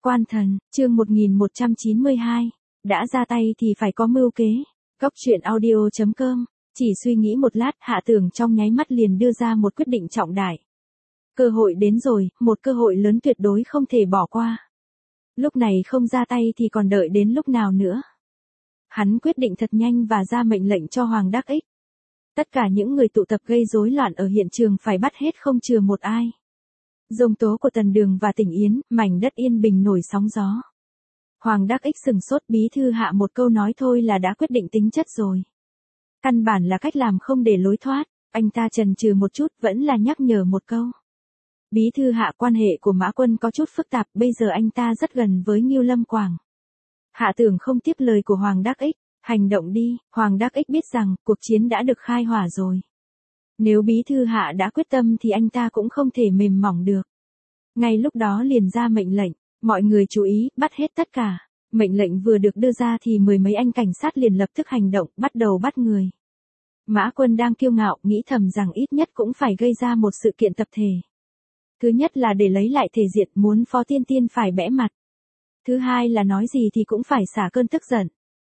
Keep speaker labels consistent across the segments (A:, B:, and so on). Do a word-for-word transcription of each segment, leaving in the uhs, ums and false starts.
A: Quan thần, chương một nghìn một trăm chín mươi hai. Đã ra tay thì phải có mưu kế. Góc truyện audio chấm com. Chỉ suy nghĩ một lát, Hạ Tưởng trong nháy mắt liền đưa ra một quyết định trọng đại. Cơ hội đến rồi, một cơ hội lớn tuyệt đối không thể bỏ qua. Lúc này không ra tay thì còn đợi đến lúc nào nữa. Hắn quyết định thật nhanh và ra mệnh lệnh cho Hoàng Đắc Ích. Tất cả những người tụ tập gây rối loạn ở hiện trường phải bắt hết không chừa một ai. Dông tố của Tần Đường và Tỉnh Yến, mảnh đất yên bình nổi sóng gió. Hoàng Đắc Ích sừng sốt, bí thư Hạ một câu nói thôi là đã quyết định tính chất rồi. Căn bản là cách làm không để lối thoát, anh ta chần chừ một chút vẫn là nhắc nhở một câu. Bí thư Hạ, quan hệ của Mã Quân có chút phức tạp, bây giờ anh ta rất gần với Ngưu Lâm Quảng. Hạ Tưởng không tiếp lời của Hoàng Đắc Ích, hành động đi. Hoàng Đắc Ích biết rằng cuộc chiến đã được khai hỏa rồi. Nếu bí thư Hạ đã quyết tâm thì anh ta cũng không thể mềm mỏng được. Ngay lúc đó liền ra mệnh lệnh, mọi người chú ý, bắt hết tất cả. Mệnh lệnh vừa được đưa ra thì mười mấy anh cảnh sát liền lập tức hành động, bắt đầu bắt người. Mã Quân đang kiêu ngạo, nghĩ thầm rằng ít nhất cũng phải gây ra một sự kiện tập thể. Thứ nhất là để lấy lại thể diện, muốn Phó Tiên Tiên phải bẽ mặt. Thứ hai là nói gì thì cũng phải xả cơn tức giận.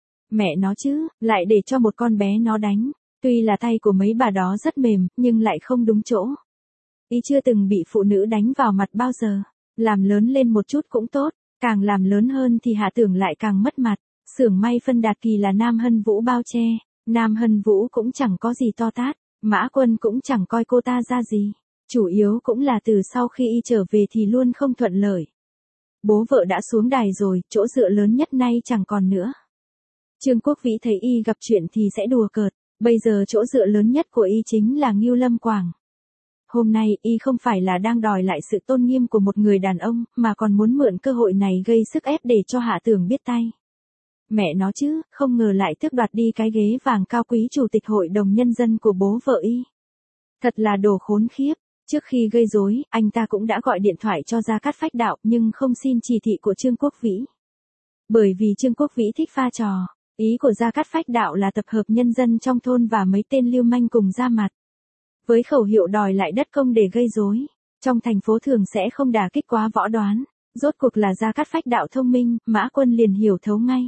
A: Mẹ nó chứ, lại để cho một con bé nó đánh. Tuy là tay của mấy bà đó rất mềm, nhưng lại không đúng chỗ. Y chưa từng bị phụ nữ đánh vào mặt bao giờ. Làm lớn lên một chút cũng tốt, càng làm lớn hơn thì Hạ Tưởng lại càng mất mặt. Xưởng may phân Đạt Kỳ là Nam Hân Vũ bao che. Nam Hân Vũ cũng chẳng có gì to tát, Mã Quân cũng chẳng coi cô ta ra gì. Chủ yếu cũng là từ sau khi y trở về thì luôn không thuận lợi. Bố vợ đã xuống đài rồi, chỗ dựa lớn nhất nay chẳng còn nữa. Trương Quốc Vĩ thấy y gặp chuyện thì sẽ đùa cợt. Bây giờ chỗ dựa lớn nhất của y chính là Ngưu Lâm Quảng. Hôm nay y không phải là đang đòi lại sự tôn nghiêm của một người đàn ông, mà còn muốn mượn cơ hội này gây sức ép để cho Hạ Tưởng biết tay. Mẹ nó chứ, không ngờ lại tước đoạt đi cái ghế vàng cao quý chủ tịch hội đồng nhân dân của bố vợ y. Thật là đồ khốn khiếp. Trước khi gây rối, anh ta cũng đã gọi điện thoại cho Gia Cát Phách Đạo nhưng không xin chỉ thị của Trương Quốc Vĩ. Bởi vì Trương Quốc Vĩ thích pha trò. Ý của Gia Cát Phách Đạo là tập hợp nhân dân trong thôn và mấy tên lưu manh cùng ra mặt. Với khẩu hiệu đòi lại đất công để gây rối, trong thành phố thường sẽ không đả kích quá võ đoán. Rốt cuộc là Gia Cát Phách Đạo thông minh, Mã Quân liền hiểu thấu ngay.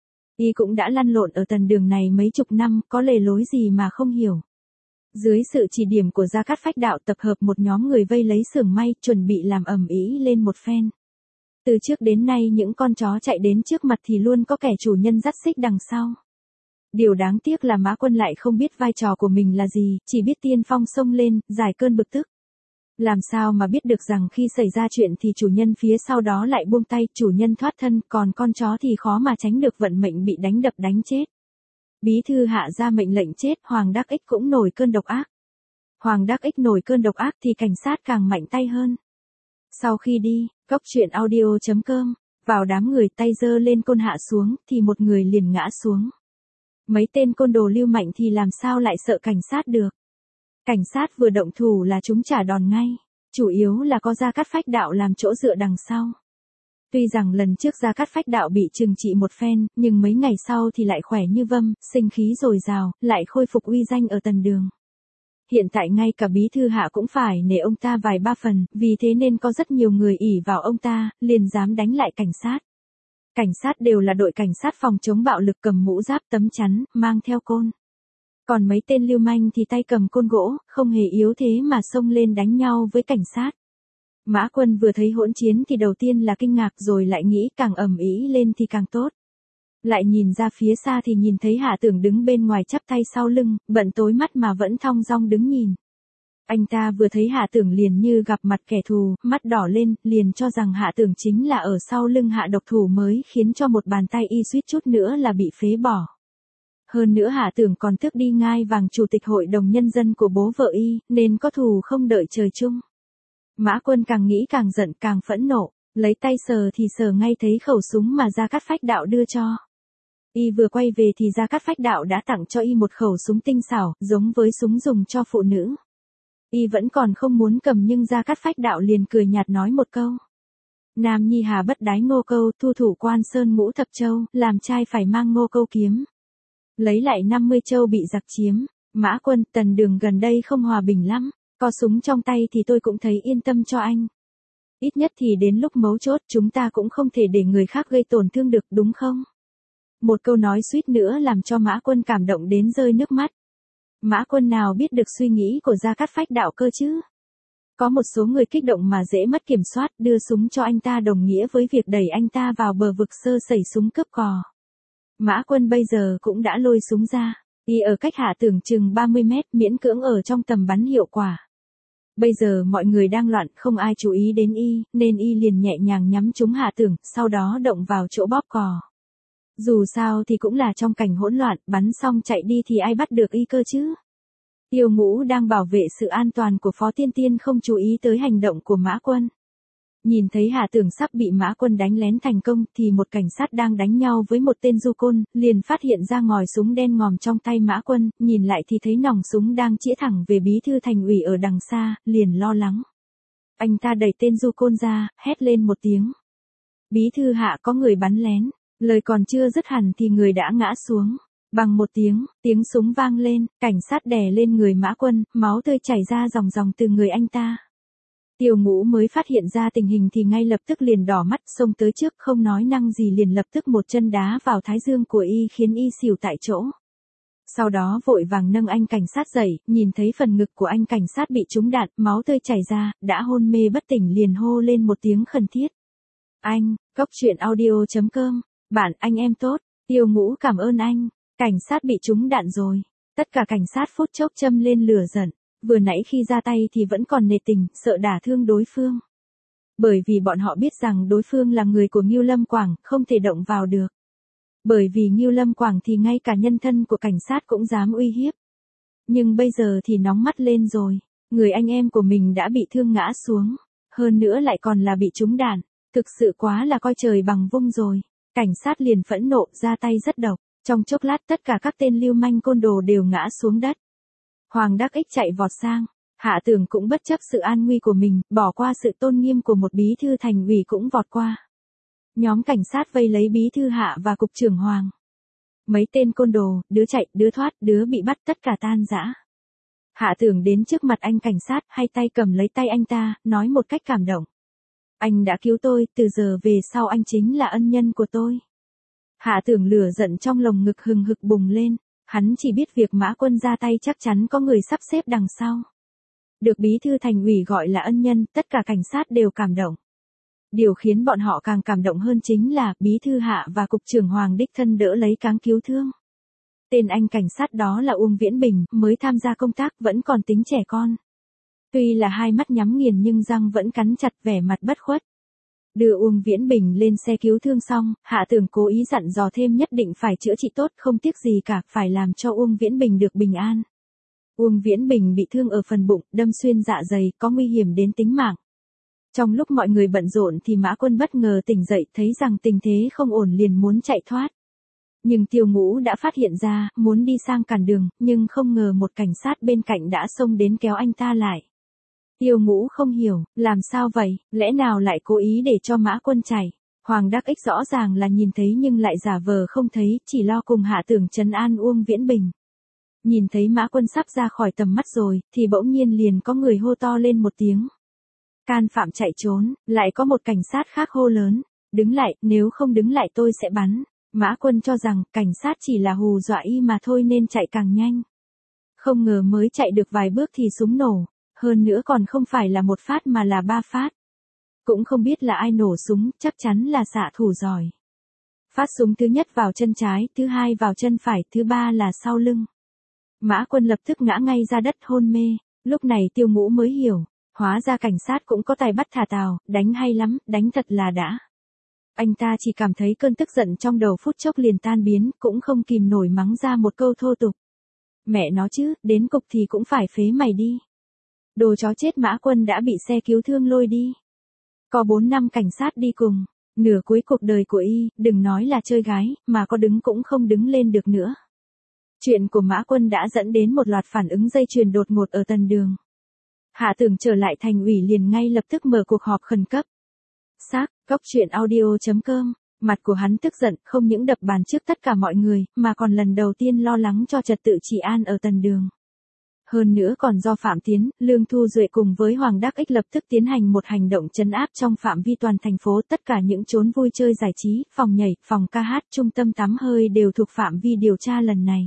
A: Y cũng đã lăn lộn ở Tần Đường này mấy chục năm, có lề lối gì mà không hiểu. Dưới sự chỉ điểm của Gia Cát Phách Đạo tập hợp một nhóm người vây lấy xưởng may, chuẩn bị làm ầm ĩ lên một phen. Từ trước đến nay những con chó chạy đến trước mặt thì luôn có kẻ chủ nhân dắt xích đằng sau. Điều đáng tiếc là Mã Quân lại không biết vai trò của mình là gì, chỉ biết tiên phong xông lên, giải cơn bực tức. Làm sao mà biết được rằng khi xảy ra chuyện thì chủ nhân phía sau đó lại buông tay, chủ nhân thoát thân, còn con chó thì khó mà tránh được vận mệnh bị đánh đập đánh chết. Bí thư Hạ ra mệnh lệnh chết, Hoàng Đắc Ích cũng nổi cơn độc ác. Hoàng Đắc Ích nổi cơn độc ác thì cảnh sát càng mạnh tay hơn. Sau khi đi, góc truyện audio chấm com, vào đám người tay giơ lên côn hạ xuống, thì một người liền ngã xuống. Mấy tên côn đồ lưu mạnh thì làm sao lại sợ cảnh sát được. Cảnh sát vừa động thủ là chúng trả đòn ngay, chủ yếu là có Gia Cát Phách Đạo làm chỗ dựa đằng sau. Tuy rằng lần trước Gia Cát Phách Đạo bị trừng trị một phen, nhưng mấy ngày sau thì lại khỏe như vâm, sinh khí dồi dào, lại khôi phục uy danh ở Tần Đường. Hiện tại ngay cả bí thư Hạ cũng phải nể ông ta vài ba phần, vì thế nên có rất nhiều người ỷ vào ông ta, liền dám đánh lại cảnh sát. Cảnh sát đều là đội cảnh sát phòng chống bạo lực, cầm mũ giáp tấm chắn, mang theo côn. Còn mấy tên lưu manh thì tay cầm côn gỗ, không hề yếu thế mà xông lên đánh nhau với cảnh sát. Mã Quân vừa thấy hỗn chiến thì đầu tiên là kinh ngạc rồi lại nghĩ càng ầm ĩ lên thì càng tốt. Lại nhìn ra phía xa thì nhìn thấy Hạ Tưởng đứng bên ngoài chắp tay sau lưng, bận tối mắt mà vẫn thong dong đứng nhìn. Anh ta vừa thấy Hạ Tưởng liền như gặp mặt kẻ thù, mắt đỏ lên, liền cho rằng Hạ Tưởng chính là ở sau lưng Hạ độc thủ mới khiến cho một bàn tay y suýt chút nữa là bị phế bỏ. Hơn nữa Hạ Tưởng còn tước đi ngai vàng chủ tịch hội đồng nhân dân của bố vợ y, nên có thù không đợi trời chung. Mã Quân càng nghĩ càng giận càng phẫn nộ, lấy tay sờ thì sờ ngay thấy khẩu súng mà Gia Cát Phách Đạo đưa cho. Y vừa quay về thì Gia Cát Phách Đạo đã tặng cho y một khẩu súng tinh xảo, giống với súng dùng cho phụ nữ. Y vẫn còn không muốn cầm nhưng Gia Cát Phách Đạo liền cười nhạt nói một câu. Nam nhi hà bất đái ngô câu, thu thủ quan sơn ngũ thập châu, làm trai phải mang ngô câu kiếm. Lấy lại năm mươi châu bị giặc chiếm. Mã Quân, Tần Đường gần đây không hòa bình lắm. Có súng trong tay thì tôi cũng thấy yên tâm cho anh. Ít nhất thì đến lúc mấu chốt chúng ta cũng không thể để người khác gây tổn thương được, đúng không? Một câu nói suýt nữa làm cho Mã Quân cảm động đến rơi nước mắt. Mã Quân nào biết được suy nghĩ của Gia Cát Phách đạo cơ chứ? Có một số người kích động mà dễ mất kiểm soát, đưa súng cho anh ta đồng nghĩa với việc đẩy anh ta vào bờ vực sơ sẩy súng cướp cò. Mã Quân bây giờ cũng đã lôi súng ra, y ở cách Hạ Tưởng chừng ba mươi mét, miễn cưỡng ở trong tầm bắn hiệu quả. Bây giờ mọi người đang loạn, không ai chú ý đến y, nên y liền nhẹ nhàng nhắm trúng Hạ Tưởng, sau đó động vào chỗ bóp cò. Dù sao thì cũng là trong cảnh hỗn loạn, bắn xong chạy đi thì ai bắt được y cơ chứ? Tiêu Ngũ đang bảo vệ sự an toàn của Phó Tiên Tiên không chú ý tới hành động của Mã Quân. Nhìn thấy Hạ Tưởng sắp bị Mã Quân đánh lén thành công thì một cảnh sát đang đánh nhau với một tên du côn, liền phát hiện ra ngòi súng đen ngòm trong tay Mã Quân, nhìn lại thì thấy nòng súng đang chĩa thẳng về bí thư thành ủy ở đằng xa, liền lo lắng. Anh ta đẩy tên du côn ra, hét lên một tiếng. Bí thư Hạ, có người bắn lén. Lời còn chưa dứt hẳn thì người đã ngã xuống. Bằng một tiếng, tiếng súng vang lên, cảnh sát đè lên người Mã Quân, máu tươi chảy ra ròng ròng từ người anh ta. Tiêu Ngũ mới phát hiện ra tình hình thì ngay lập tức liền đỏ mắt, xông tới trước, không nói năng gì liền lập tức một chân đá vào thái dương của y khiến y xỉu tại chỗ. Sau đó vội vàng nâng anh cảnh sát dậy, nhìn thấy phần ngực của anh cảnh sát bị trúng đạn, máu tươi chảy ra, đã hôn mê bất tỉnh liền hô lên một tiếng khẩn thiết. Anh, Cốc Truyện Audio chấm com, bạn anh em tốt, Tiêu Ngũ cảm ơn anh. Cảnh sát bị trúng đạn rồi. Tất cả cảnh sát phút chốc châm lên lửa giận. Vừa nãy khi ra tay thì vẫn còn nề tình, sợ đả thương đối phương. Bởi vì bọn họ biết rằng đối phương là người của Ngưu Lâm Quảng, không thể động vào được. Bởi vì Ngưu Lâm Quảng thì ngay cả nhân thân của cảnh sát cũng dám uy hiếp. Nhưng bây giờ thì nóng mắt lên rồi. Người anh em của mình đã bị thương ngã xuống. Hơn nữa lại còn là bị trúng đạn. Thực sự quá là coi trời bằng vung rồi. Cảnh sát liền phẫn nộ, ra tay rất độc. Trong chốc lát tất cả các tên lưu manh côn đồ đều ngã xuống đất. Hoàng Đắc Ích chạy vọt sang. Hạ Tưởng cũng bất chấp sự an nguy của mình, bỏ qua sự tôn nghiêm của một bí thư thành ủy cũng vọt qua. Nhóm cảnh sát vây lấy bí thư Hạ và cục trưởng Hoàng. Mấy tên côn đồ, đứa chạy, đứa thoát, đứa bị bắt tất cả tan rã. Hạ Tưởng đến trước mặt anh cảnh sát, hay tay cầm lấy tay anh ta, nói một cách cảm động. Anh đã cứu tôi, từ giờ về sau anh chính là ân nhân của tôi. Hạ Tưởng lửa giận trong lồng ngực hừng hực bùng lên, hắn chỉ biết việc Mã Quân ra tay chắc chắn có người sắp xếp đằng sau. Được bí thư thành ủy gọi là ân nhân, tất cả cảnh sát đều cảm động. Điều khiến bọn họ càng cảm động hơn chính là bí thư Hạ và cục trưởng Hoàng đích thân đỡ lấy cáng cứu thương. Tên anh cảnh sát đó là Uông Viễn Bình, mới tham gia công tác vẫn còn tính trẻ con. Tuy là hai mắt nhắm nghiền nhưng răng vẫn cắn chặt, vẻ mặt bất khuất. Đưa Uông Viễn Bình lên xe cứu thương xong, Hạ Tưởng cố ý dặn dò thêm nhất định phải chữa trị tốt, không tiếc gì cả, phải làm cho Uông Viễn Bình được bình an. Uông Viễn Bình bị thương ở phần bụng, đâm xuyên dạ dày, có nguy hiểm đến tính mạng. Trong lúc mọi người bận rộn thì Mã Quân bất ngờ tỉnh dậy, thấy rằng tình thế không ổn liền muốn chạy thoát. Nhưng Tiêu Ngũ đã phát hiện ra, muốn đi sang cản đường, nhưng không ngờ một cảnh sát bên cạnh đã xông đến kéo anh ta lại. Tiêu Ngũ không hiểu, làm sao vậy, lẽ nào lại cố ý để cho Mã Quân chạy. Hoàng Đắc Ích rõ ràng là nhìn thấy nhưng lại giả vờ không thấy, chỉ lo cùng Hạ Tưởng trấn an Uông Viễn Bình. Nhìn thấy Mã Quân sắp ra khỏi tầm mắt rồi, thì bỗng nhiên liền có người hô to lên một tiếng. Can phạm chạy trốn, lại có một cảnh sát khác hô lớn. Đứng lại, nếu không đứng lại tôi sẽ bắn. Mã Quân cho rằng, cảnh sát chỉ là hù dọa y mà thôi nên chạy càng nhanh. Không ngờ mới chạy được vài bước thì súng nổ. Hơn nữa còn không phải là một phát mà là ba phát. Cũng không biết là ai nổ súng, chắc chắn là xạ thủ giỏi. Phát súng thứ nhất vào chân trái, thứ hai vào chân phải, thứ ba là sau lưng. Mã Quân lập tức ngã ngay ra đất hôn mê. Lúc này Tiêu Ngũ mới hiểu, hóa ra cảnh sát cũng có tài bắt thả tào, đánh hay lắm, đánh thật là đã. Anh ta chỉ cảm thấy cơn tức giận trong đầu phút chốc liền tan biến, cũng không kìm nổi mắng ra một câu thô tục. Mẹ nó chứ, đến cục thì cũng phải phế mày đi. Đồ chó chết. Mã Quân đã bị xe cứu thương lôi đi. Có bốn năm cảnh sát đi cùng. Nửa cuối cuộc đời của y, đừng nói là chơi gái, mà có đứng cũng không đứng lên được nữa. Chuyện của Mã Quân đã dẫn đến một loạt phản ứng dây chuyền đột ngột ở Tần Đường. Hạ Tưởng trở lại thành ủy liền ngay lập tức mở cuộc họp khẩn cấp. Xác, Cốc Truyện Audio chấm com, mặt của hắn tức giận, không những đập bàn trước tất cả mọi người, mà còn lần đầu tiên lo lắng cho trật tự trị an ở Tần Đường. Hơn nữa còn do Phạm Tiến, Lương Thu Duệ cùng với Hoàng Đắc Ích lập tức tiến hành một hành động trấn áp trong phạm vi toàn thành phố, tất cả những chốn vui chơi giải trí, phòng nhảy, phòng ca hát, trung tâm tắm hơi đều thuộc phạm vi điều tra lần này.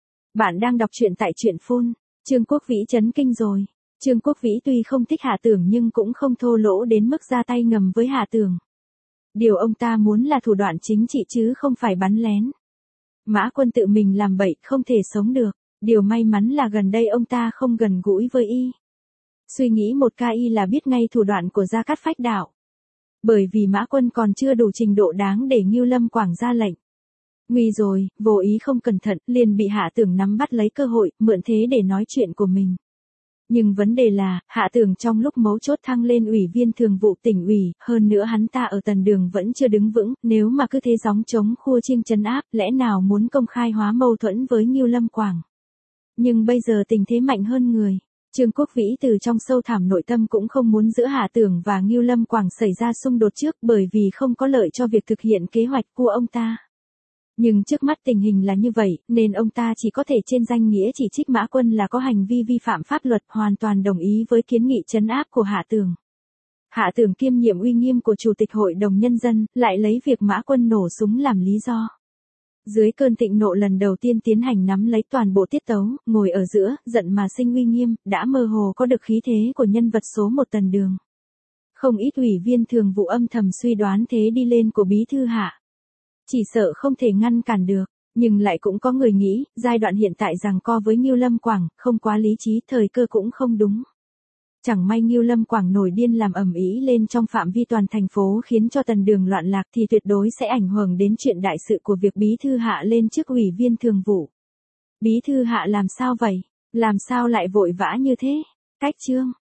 A: Bạn đang đọc truyện tại truyện phun. Trương Quốc Vĩ chấn kinh rồi. Trương Quốc Vĩ tuy không thích Hạ Tưởng nhưng cũng không thô lỗ đến mức ra tay ngầm với Hạ Tưởng. Điều ông ta muốn là thủ đoạn chính trị chứ không phải bắn lén. Mã Quân tự mình làm bậy, không thể sống được. Điều may mắn là gần đây ông ta không gần gũi với y. Suy nghĩ một ca y là biết ngay thủ đoạn của Gia Cát Phách Đạo. Bởi vì Mã Quân còn chưa đủ trình độ đáng để Ngưu Lâm Quảng ra lệnh. Nguy rồi, vô ý không cẩn thận, liền bị Hạ Tưởng nắm bắt lấy cơ hội, mượn thế để nói chuyện của mình. Nhưng vấn đề là, Hạ Tưởng trong lúc mấu chốt thăng lên ủy viên thường vụ tỉnh ủy, hơn nữa hắn ta ở Tần Đường vẫn chưa đứng vững, nếu mà cứ thế gióng chống khua chiêng trấn áp, lẽ nào muốn công khai hóa mâu thuẫn với Ngưu Lâm Quảng. Nhưng bây giờ tình thế mạnh hơn người. Trương Quốc Vĩ từ trong sâu thẳm nội tâm cũng không muốn giữa Hạ Tưởng và Ngưu Lâm Quảng xảy ra xung đột trước bởi vì không có lợi cho việc thực hiện kế hoạch của ông ta. Nhưng trước mắt tình hình là như vậy, nên ông ta chỉ có thể trên danh nghĩa chỉ trích Mã Quân là có hành vi vi phạm pháp luật, hoàn toàn đồng ý với kiến nghị trấn áp của Hạ Tưởng. Hạ Tưởng kiêm nhiệm uy nghiêm của Chủ tịch Hội đồng Nhân dân, lại lấy việc Mã Quân nổ súng làm lý do. Dưới cơn thịnh nộ lần đầu tiên tiến hành nắm lấy toàn bộ tiết tấu, ngồi ở giữa, giận mà sinh uy nghiêm, đã mơ hồ có được khí thế của nhân vật số một Tần Đường. Không ít ủy viên thường vụ âm thầm suy đoán thế đi lên của bí thư Hạ. Chỉ sợ không thể ngăn cản được, nhưng lại cũng có người nghĩ, giai đoạn hiện tại giằng co với Ngưu Lâm Quảng, không quá lý trí, thời cơ cũng không đúng. Chẳng may Ngưu Lâm Quảng nổi điên làm ầm ĩ lên trong phạm vi toàn thành phố khiến cho Tần Đường loạn lạc thì tuyệt đối sẽ ảnh hưởng đến chuyện đại sự của việc bí thư Hạ lên chức ủy viên thường vụ. Bí thư Hạ làm sao vậy? Làm sao lại vội vã như thế? Cách chương.